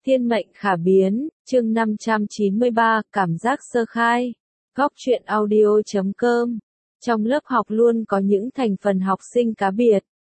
Thiên mệnh khả biến, chương 593, cảm giác sơ khai. Góc truyện audio.com. Trong lớp học luôn có những thành phần học sinh cá biệt.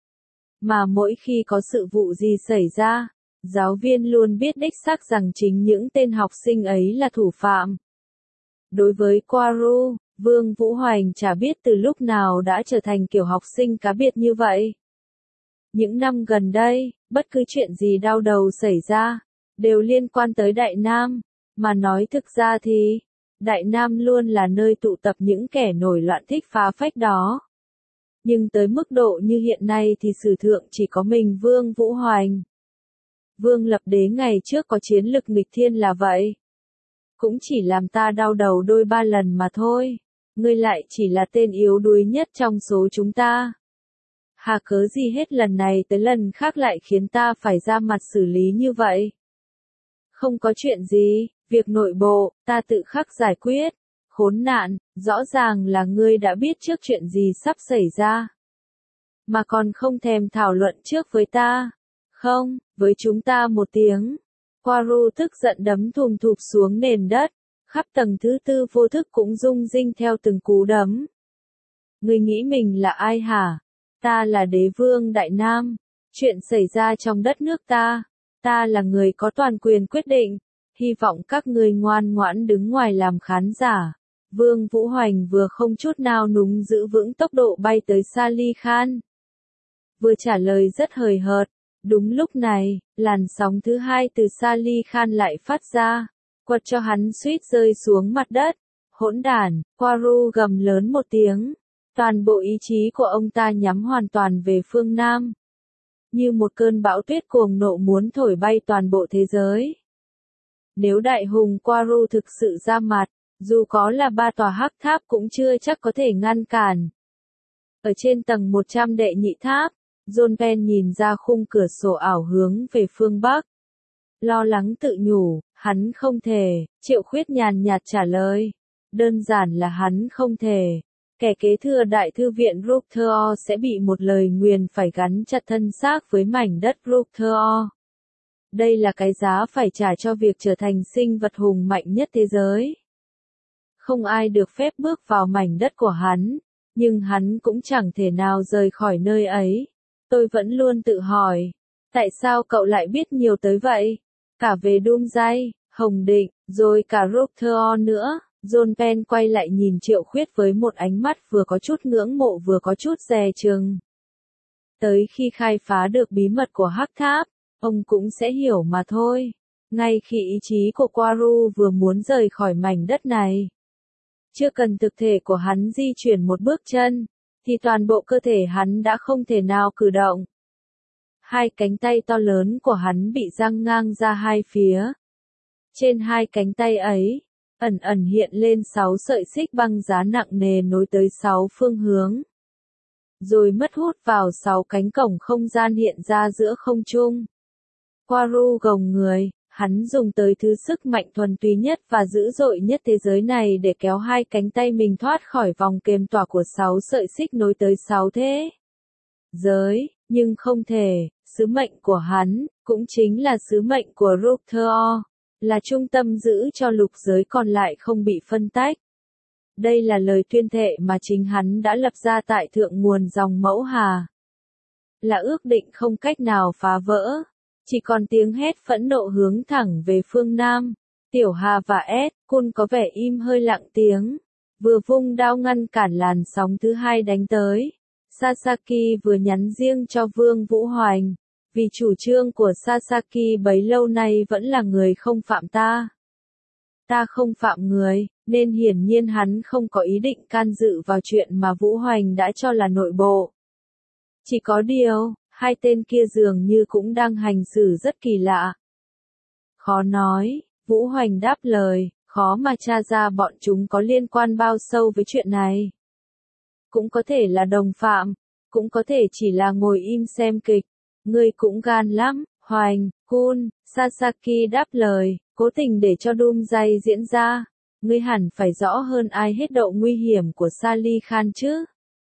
Mà mỗi khi có sự vụ gì xảy ra, giáo viên luôn biết đích xác rằng chính những tên học sinh ấy là thủ phạm. Đối với Quaru, Vương Vũ Hoành chả biết từ lúc nào đã trở thành kiểu học sinh cá biệt như vậy. Những năm gần đây, bất cứ chuyện gì đau đầu xảy ra, đều liên quan tới Đại Nam, mà nói thực ra thì, Đại Nam luôn là nơi tụ tập những kẻ nổi loạn thích phá phách đó. Nhưng tới mức độ như hiện nay thì sử thượng chỉ có mình Vương Vũ Hoành. Vương Lập Đế ngày trước có chiến lực nghịch thiên là vậy. Cũng chỉ làm ta đau đầu đôi ba lần mà thôi, ngươi lại chỉ là tên yếu đuối nhất trong số chúng ta. Hà cớ gì hết lần này tới lần khác lại khiến ta phải ra mặt xử lý như vậy? Không có chuyện gì, việc nội bộ, ta tự khắc giải quyết. Khốn nạn, rõ ràng là ngươi đã biết trước chuyện gì sắp xảy ra. Mà còn không thèm thảo luận trước với ta. Không, với chúng ta một tiếng. Quaru tức giận đấm thùm thụp xuống nền đất. Khắp tầng thứ tư vô thức cũng rung rinh theo từng cú đấm. Ngươi nghĩ mình là ai hả? Ta là đế vương Đại Nam. Chuyện xảy ra trong đất nước ta. Ta là người có toàn quyền quyết định. Hy vọng các ngươi ngoan ngoãn đứng ngoài làm khán giả. Vương Vũ Hoành vừa không chút nào núng giữ vững tốc độ bay tới Sali Khan. Vừa trả lời rất hời hợt. Đúng lúc này, làn sóng thứ hai từ Sali Khan lại phát ra. Quật cho hắn suýt rơi xuống mặt đất. Hỗn đản, Quaru gầm lớn một tiếng. Toàn bộ ý chí của ông ta nhắm hoàn toàn về phương Nam. Như một cơn bão tuyết cuồng nộ muốn thổi bay toàn bộ thế giới. Nếu đại hùng Quaru thực sự ra mặt, dù có là 3 tòa hắc tháp cũng chưa chắc có thể ngăn cản. Ở trên tầng 100 đệ nhị tháp, John Penn nhìn ra khung cửa sổ ảo hướng về phương Bắc. Lo lắng tự nhủ, hắn không thể, Triệu Khuyết nhàn nhạt trả lời. Đơn giản là hắn không thể. Kẻ kế thừa đại thư viện Rukthor sẽ bị một lời nguyền phải gắn chặt thân xác với mảnh đất Rukthor. Đây là cái giá phải trả cho việc trở thành sinh vật hùng mạnh nhất thế giới. Không ai được phép bước vào mảnh đất của hắn, nhưng hắn cũng chẳng thể nào rời khỏi nơi ấy. Tôi vẫn luôn tự hỏi, tại sao cậu lại biết nhiều tới vậy? Cả về Doomsday, Hồng Định, rồi cả Rukthor nữa. John Penn quay lại nhìn Triệu Khuyết với một ánh mắt vừa có chút ngưỡng mộ vừa có chút dè chừng. Tới khi khai phá được bí mật của Hắc Tháp, ông cũng sẽ hiểu mà thôi. Ngay khi ý chí của Quaru vừa muốn rời khỏi mảnh đất này, chưa cần thực thể của hắn di chuyển một bước chân, thì toàn bộ cơ thể hắn đã không thể nào cử động. Hai cánh tay to lớn của hắn bị giăng ngang ra hai phía. Trên hai cánh tay ấy, ẩn ẩn hiện lên 6 sợi xích băng giá nặng nề nối tới 6 phương hướng. Rồi mất hút vào 6 cánh cổng không gian hiện ra giữa không trung. Quaru gồng người, hắn dùng tới thứ sức mạnh thuần túy nhất và dữ dội nhất thế giới này để kéo hai cánh tay mình thoát khỏi vòng kềm tỏa của 6 sợi xích nối tới 6 thế giới, nhưng không thể, sứ mệnh của hắn, cũng chính là sứ mệnh của Rukthor, là trung tâm giữ cho lục giới còn lại không bị phân tách. Đây là lời tuyên thệ mà chính hắn đã lập ra tại thượng nguồn dòng Mẫu Hà. Là ước định không cách nào phá vỡ. Chỉ còn tiếng hét phẫn nộ hướng thẳng về phương Nam. Tiểu Hà và Ed, Kun có vẻ im hơi lặng tiếng. Vừa vung đao ngăn cản làn sóng thứ hai đánh tới. Sasaki vừa nhắn riêng cho Vương Vũ Hoành. Vì chủ trương của Sasaki bấy lâu nay vẫn là người không phạm ta. Ta không phạm người, nên hiển nhiên hắn không có ý định can dự vào chuyện mà Vũ Hoành đã cho là nội bộ. Chỉ có điều, hai tên kia dường như cũng đang hành xử rất kỳ lạ. Khó nói, Vũ Hoành đáp lời, khó mà tra ra bọn chúng có liên quan bao sâu với chuyện này. Cũng có thể là đồng phạm, cũng có thể chỉ là ngồi im xem kịch. Ngươi cũng gan lắm, Hoành, Kun, Sasaki đáp lời, cố tình để cho Doomsday diễn ra. Ngươi hẳn phải rõ hơn ai hết độ nguy hiểm của Sali Khan chứ.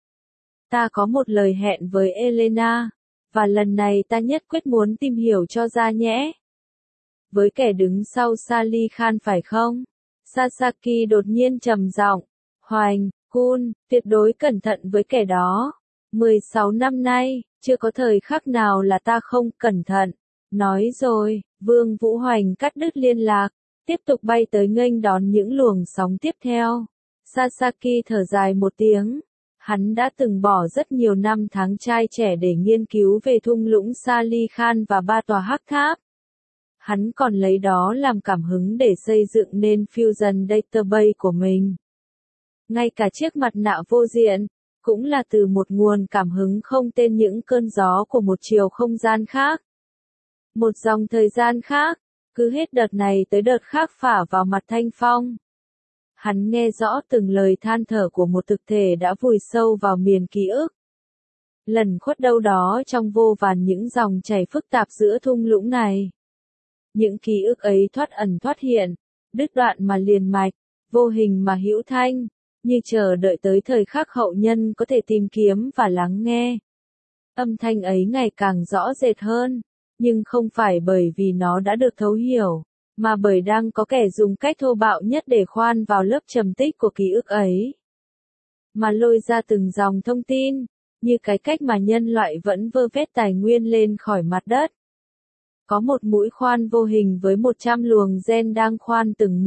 Ta có một lời hẹn với Elena, và lần này ta nhất quyết muốn tìm hiểu cho ra nhẽ. với kẻ đứng sau Sally Khan phải không? Sasaki đột nhiên trầm giọng. Hoành, Kun, tuyệt đối cẩn thận với kẻ đó. 16 năm nay, chưa có thời khắc nào là ta không cẩn thận. Nói rồi, Vương Vũ Hoành cắt đứt liên lạc, tiếp tục bay tới nghênh đón những luồng sóng tiếp theo. Sasaki thở dài một tiếng. Hắn đã từng bỏ rất nhiều năm tháng trai trẻ để nghiên cứu về thung lũng Sally Khan và 3 tòa hắc tháp. Hắn còn lấy đó làm cảm hứng để xây dựng nên Fusion Database của mình. Ngay cả chiếc mặt nạ vô diện, cũng là từ một nguồn cảm hứng không tên những cơn gió của một chiều không gian khác. Một dòng thời gian khác, cứ hết đợt này tới đợt khác phả vào mặt Thanh Phong. Hắn nghe rõ từng lời than thở của một thực thể đã vùi sâu vào miền ký ức. Lẩn khuất đâu đó trong vô vàn những dòng chảy phức tạp giữa thung lũng này. Những ký ức ấy thoát ẩn thoát hiện, đứt đoạn mà liền mạch, vô hình mà hữu thanh, như chờ đợi tới thời khắc hậu nhân có thể tìm kiếm và lắng nghe. Âm thanh ấy ngày càng rõ rệt hơn, nhưng không phải bởi vì nó đã được thấu hiểu, mà bởi đang có kẻ dùng cách thô bạo nhất để khoan vào lớp trầm tích của ký ức ấy. Mà lôi ra từng dòng thông tin, như cái cách mà nhân loại vẫn vơ vét tài nguyên lên khỏi mặt đất. Có một mũi khoan vô hình với 100 luồng gen đang khoan từng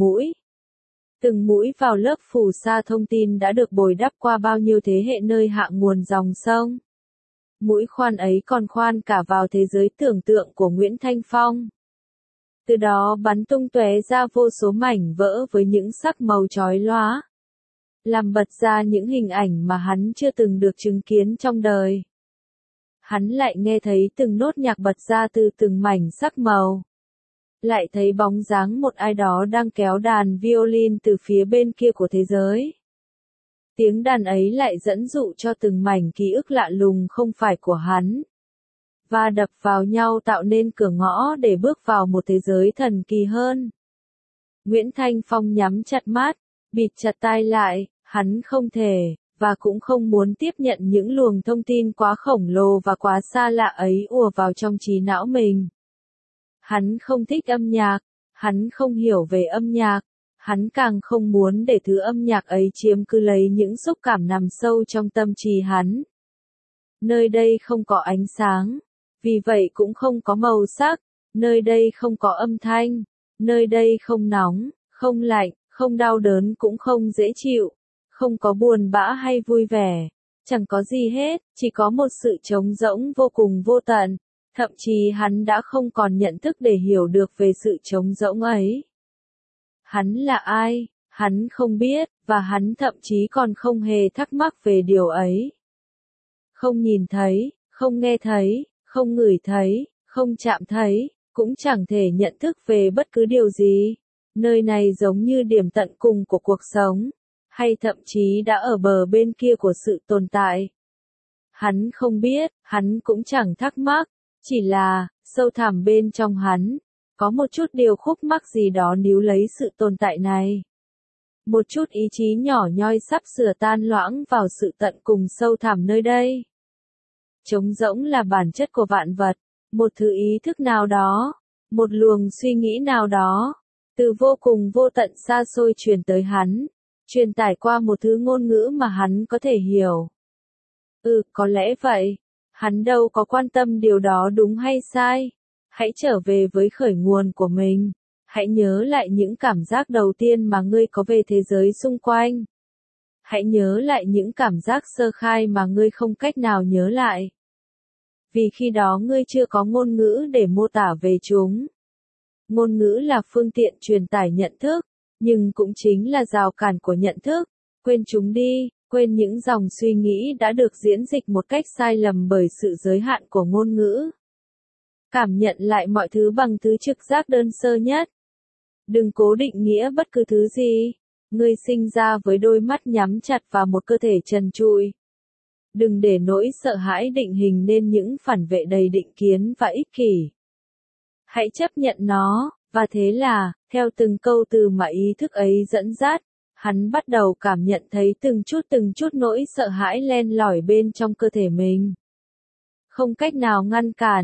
mũi vào lớp phù sa thông tin đã được bồi đắp qua bao nhiêu thế hệ nơi hạ nguồn dòng sông. Mũi khoan ấy còn khoan cả vào thế giới tưởng tượng của Nguyễn Thanh Phong. Từ đó bắn tung tóe ra vô số mảnh vỡ với những sắc màu chói lóa, làm bật ra những hình ảnh mà hắn chưa từng được chứng kiến trong đời. Hắn lại nghe thấy từng nốt nhạc bật ra từ từng mảnh sắc màu. Lại thấy bóng dáng một ai đó đang kéo đàn violin từ phía bên kia của thế giới. Tiếng đàn ấy lại dẫn dụ cho từng mảnh ký ức lạ lùng không phải của hắn. Và đập vào nhau tạo nên cửa ngõ để bước vào một thế giới thần kỳ hơn. Nguyễn Thanh Phong nhắm chặt mắt, bịt chặt tai lại, hắn không thể, và cũng không muốn tiếp nhận những luồng thông tin quá khổng lồ và quá xa lạ ấy ùa vào trong trí não mình. Hắn không thích âm nhạc, hắn không hiểu về âm nhạc, hắn càng không muốn để thứ âm nhạc ấy chiếm cứ lấy những xúc cảm nằm sâu trong tâm trí hắn. Nơi đây không có ánh sáng, vì vậy cũng không có màu sắc, nơi đây không có âm thanh, nơi đây không nóng, không lạnh, không đau đớn cũng không dễ chịu, không có buồn bã hay vui vẻ, chẳng có gì hết, chỉ có một sự trống rỗng vô cùng vô tận. Thậm chí hắn đã không còn nhận thức để hiểu được về sự trống rỗng ấy. Hắn là ai, hắn không biết, và hắn thậm chí còn không hề thắc mắc về điều ấy. Không nhìn thấy, không nghe thấy, không ngửi thấy, không chạm thấy, cũng chẳng thể nhận thức về bất cứ điều gì. Nơi này giống như điểm tận cùng của cuộc sống, hay thậm chí đã ở bờ bên kia của sự tồn tại. Hắn không biết, hắn cũng chẳng thắc mắc. Chỉ là, sâu thẳm bên trong hắn, có một chút điều khúc mắc gì đó níu lấy sự tồn tại này. Một chút ý chí nhỏ nhoi sắp sửa tan loãng vào sự tận cùng sâu thẳm nơi đây. Trống rỗng là bản chất của vạn vật, một thứ ý thức nào đó, một luồng suy nghĩ nào đó, từ vô cùng vô tận xa xôi truyền tới hắn, truyền tải qua một thứ ngôn ngữ mà hắn có thể hiểu. Có lẽ vậy. Hắn đâu có quan tâm điều đó đúng hay sai. Hãy trở về với khởi nguồn của mình. Hãy nhớ lại những cảm giác đầu tiên mà ngươi có về thế giới xung quanh. Hãy nhớ lại những cảm giác sơ khai mà ngươi không cách nào nhớ lại. Vì khi đó ngươi chưa có ngôn ngữ để mô tả về chúng. Ngôn ngữ là phương tiện truyền tải nhận thức, nhưng cũng chính là rào cản của nhận thức. Quên chúng đi. Quên những dòng suy nghĩ đã được diễn dịch một cách sai lầm bởi sự giới hạn của ngôn ngữ. Cảm nhận lại mọi thứ bằng thứ trực giác đơn sơ nhất. Đừng cố định nghĩa bất cứ thứ gì. Ngươi sinh ra với đôi mắt nhắm chặt và một cơ thể trần trụi. Đừng để nỗi sợ hãi định hình nên những phản vệ đầy định kiến và ích kỷ. Hãy chấp nhận nó, và thế là, theo từng câu từ mà ý thức ấy dẫn dắt, hắn bắt đầu cảm nhận thấy từng chút nỗi sợ hãi len lỏi bên trong cơ thể mình. Không cách nào ngăn cản,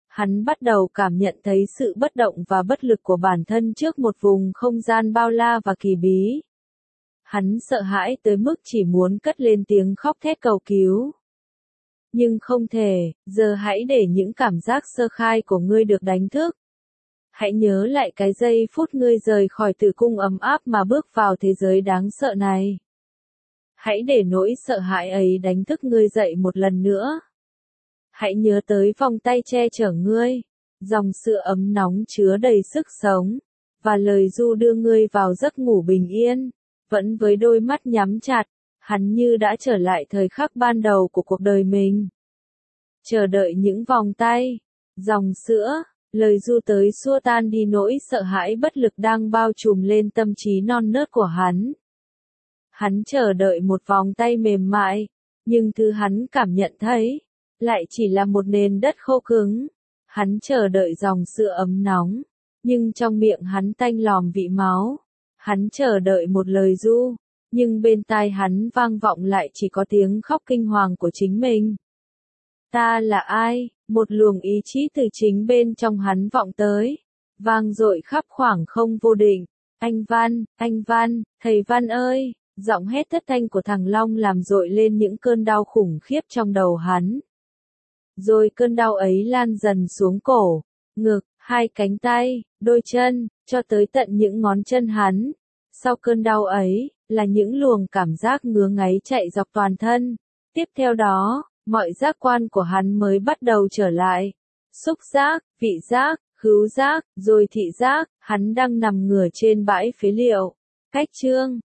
Hắn bắt đầu cảm nhận thấy sự bất động và bất lực của bản thân trước một vùng không gian bao la và kỳ bí. Hắn sợ hãi tới mức chỉ muốn cất lên tiếng khóc thét cầu cứu. Nhưng không thể, giờ hãy để những cảm giác sơ khai của ngươi được đánh thức. Hãy nhớ lại cái giây phút ngươi rời khỏi tử cung ấm áp mà bước vào thế giới đáng sợ này. Hãy để nỗi sợ hãi ấy đánh thức ngươi dậy một lần nữa. Hãy nhớ tới vòng tay che chở ngươi, dòng sữa ấm nóng chứa đầy sức sống, và lời ru đưa ngươi vào giấc ngủ bình yên. Vẫn với đôi mắt nhắm chặt, hắn như đã trở lại thời khắc ban đầu của cuộc đời mình. Chờ đợi những vòng tay, dòng sữa, lời ru tới xua tan đi nỗi sợ hãi bất lực đang bao trùm lên tâm trí non nớt của hắn. Hắn chờ đợi một vòng tay mềm mại, nhưng thứ hắn cảm nhận thấy lại chỉ là một nền đất khô cứng. Hắn chờ đợi dòng sữa ấm nóng, nhưng trong miệng hắn tanh lòm vị máu. Hắn chờ đợi một lời ru, nhưng bên tai hắn vang vọng lại chỉ có tiếng khóc kinh hoàng của chính mình. Ta là ai? Một luồng ý chí từ chính bên trong hắn vọng tới, vang dội khắp khoảng không vô định. Anh Văn, thầy Văn ơi! Giọng hét thất thanh của thằng Long làm dội lên những cơn đau khủng khiếp trong đầu hắn. Rồi cơn đau ấy lan dần xuống cổ, ngực, hai cánh tay, đôi chân, cho tới tận những ngón chân hắn. Sau cơn đau ấy, là những luồng cảm giác ngứa ngáy chạy dọc toàn thân. Tiếp theo đó, mọi giác quan của hắn mới bắt đầu trở lại. Xúc giác, vị giác, khứu giác, rồi thị giác, hắn đang nằm ngửa trên bãi phế liệu. Cách chương